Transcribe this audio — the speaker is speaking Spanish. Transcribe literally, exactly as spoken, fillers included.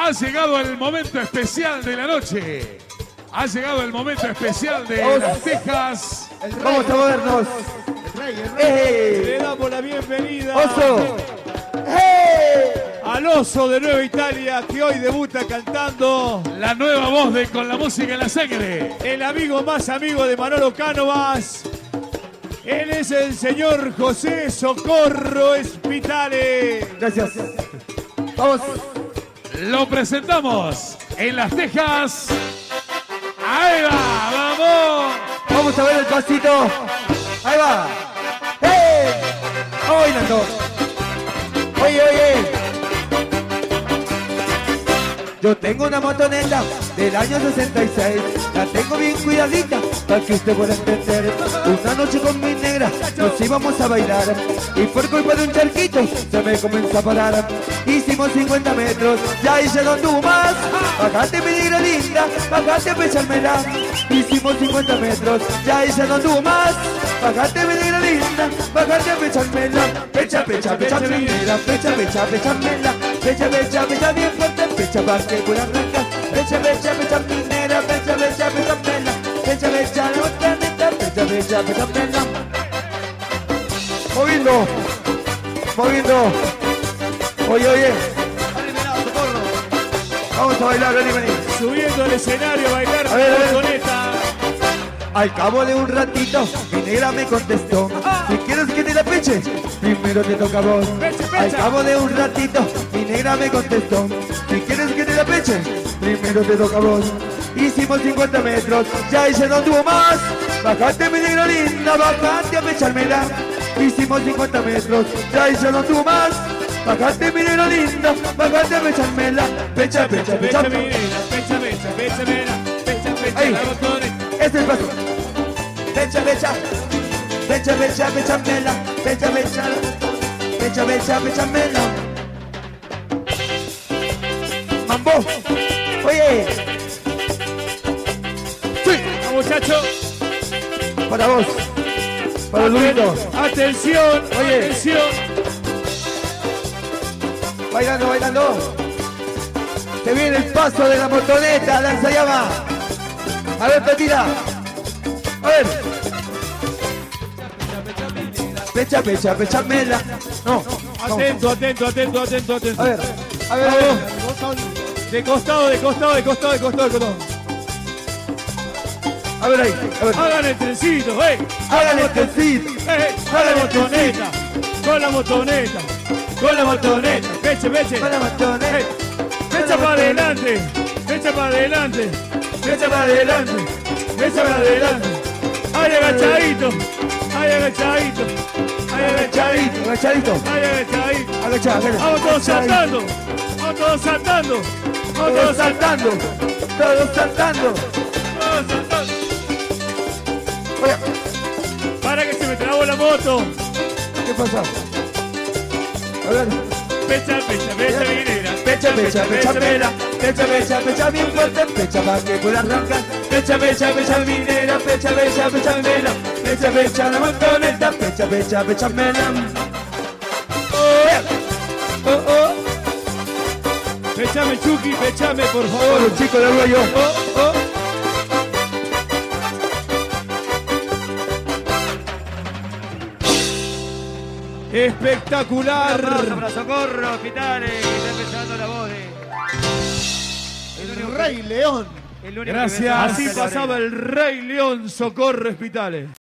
Ha llegado el momento especial de la noche. Ha llegado el momento especial de Vamos. Las Tejas. Vamos a movernos. El rey, el rey. ¡Ey! Le damos la bienvenida ¡Oso! ¡Hey! al oso de Nueva Italia, que hoy debuta cantando. La nueva voz de Con la Música en la Sangre. El amigo más amigo de Manolo Cánovas. Él es el señor José Socorro Espitale. Gracias. Vamos. Lo presentamos en Las Tejas. ¡Ahí va! ¡Vamos! Vamos a ver el pasito. Ahí va. ¡Hey! Vamos bailando. Oye, oye. Yo tengo una motoneta del año sesenta y seis. La tengo bien cuidadita para que usted pueda entender. Una noche con mi negra nos íbamos a bailar y por culpa de un charquito se me comenzó a parar. Hicimos cincuenta metros, ya ella no anduvo más. Bájate mi negra linda, bájate pechármela. Hicimos cincuenta metros, ya ella no anduvo más. Bájate mi negra linda, bájate pechármela. Pecha, pecha, pecha, primera, pecha, pecha, pechármela. Pecha, pecha, pecha, bien fuerte, pecha pa' que pueda arrancar. Pecha, pecha, pecha, minera, pecha, pecha, pecha, mela. Pecha, pecha, la botaneta, pecha, pecha, pecha, mela. Moviendo, moviendo. Oye, oye. Vamos a bailar, vení, vení. Subiendo al escenario a bailar A ver, a ver. motoneta. Al cabo de un ratito, mi negra me contestó: si quieres que te la peche, primero te toca a vos. Peche, pecha. Al cabo de un ratito, mi negra me contestó: si quieres que te la peche, primero te toca a vos. Hicimos cincuenta metros, ya ella no tuvo más. Bájate mi negra linda, bájate a pechármela. Hicimos cincuenta metros, ya ella no tuvo más. Bájate mi negra linda, bájate a pechármela. Pecha, pecha, pecha, Pecha, minera, pecha, pecha, pecha, mera. Pecha, pecha, Ahí. la motoneta. Este es el paso. Pecha, pecha. Pecha, pecha, pecha, mela. Pecha, pecha. Pecha, pecha, pecha, mela. Mambo. Oye. Sí. Vamos, muchachos. Para vos. Para el Lurito. Atención, Oye. atención. Bailando, bailando. Se viene el paso de la motoneta, lanzallamas. A ver, Petila. A ver. Pecha, pecha, pecha, mela. No. no. Atento, atento, atento, atento, atento. A ver. A ver, a ver. De costado, de costado, de costado, de costado, de costado. A ver ahí. A ver. Hagan el trencito, eh. Hagan el trencito. Eh, con la Hagan el motoneta. Con la motoneta. Con la motoneta. Peche, peche. Con la motoneta. Eh, Echa para adelante. Echa para adelante. Echa para adelante. Echa para adelante. Ay, agachadito. Ay, agachadito. Ay, agachadito. Agachadito. Ay, agachadito. Agachá, agachá. Vamos todos saltando. Vamos todos saltando. Vamos Todos saltando. Todos saltando. Todos saltando. Oye, Para que se me trabó la moto. ¿qué pasa? A ver. Pecha, pecha, pecha, minera. Pecha, pecha, pecha, mela. Pecha, pecha, pecha, bien fuerte. Pecha para que pueda arrancar. Pecha, pecha, pecha, minera. Pecha, pecha, pecha, mela. Pecha, pecha, la motoneta. Pecha, pecha, pecha, mela. Oh, oh, oh. Pechame, Chucky, pechame, por Oh, favor. los chicos de Arroyo. Oh, oh. Espectacular. Aplauso para Socorro Espitale, que está empezando la voz de... El Rey León. el único que Gracias. besa Así la pasaba oreja. el Rey León Socorro Espitale.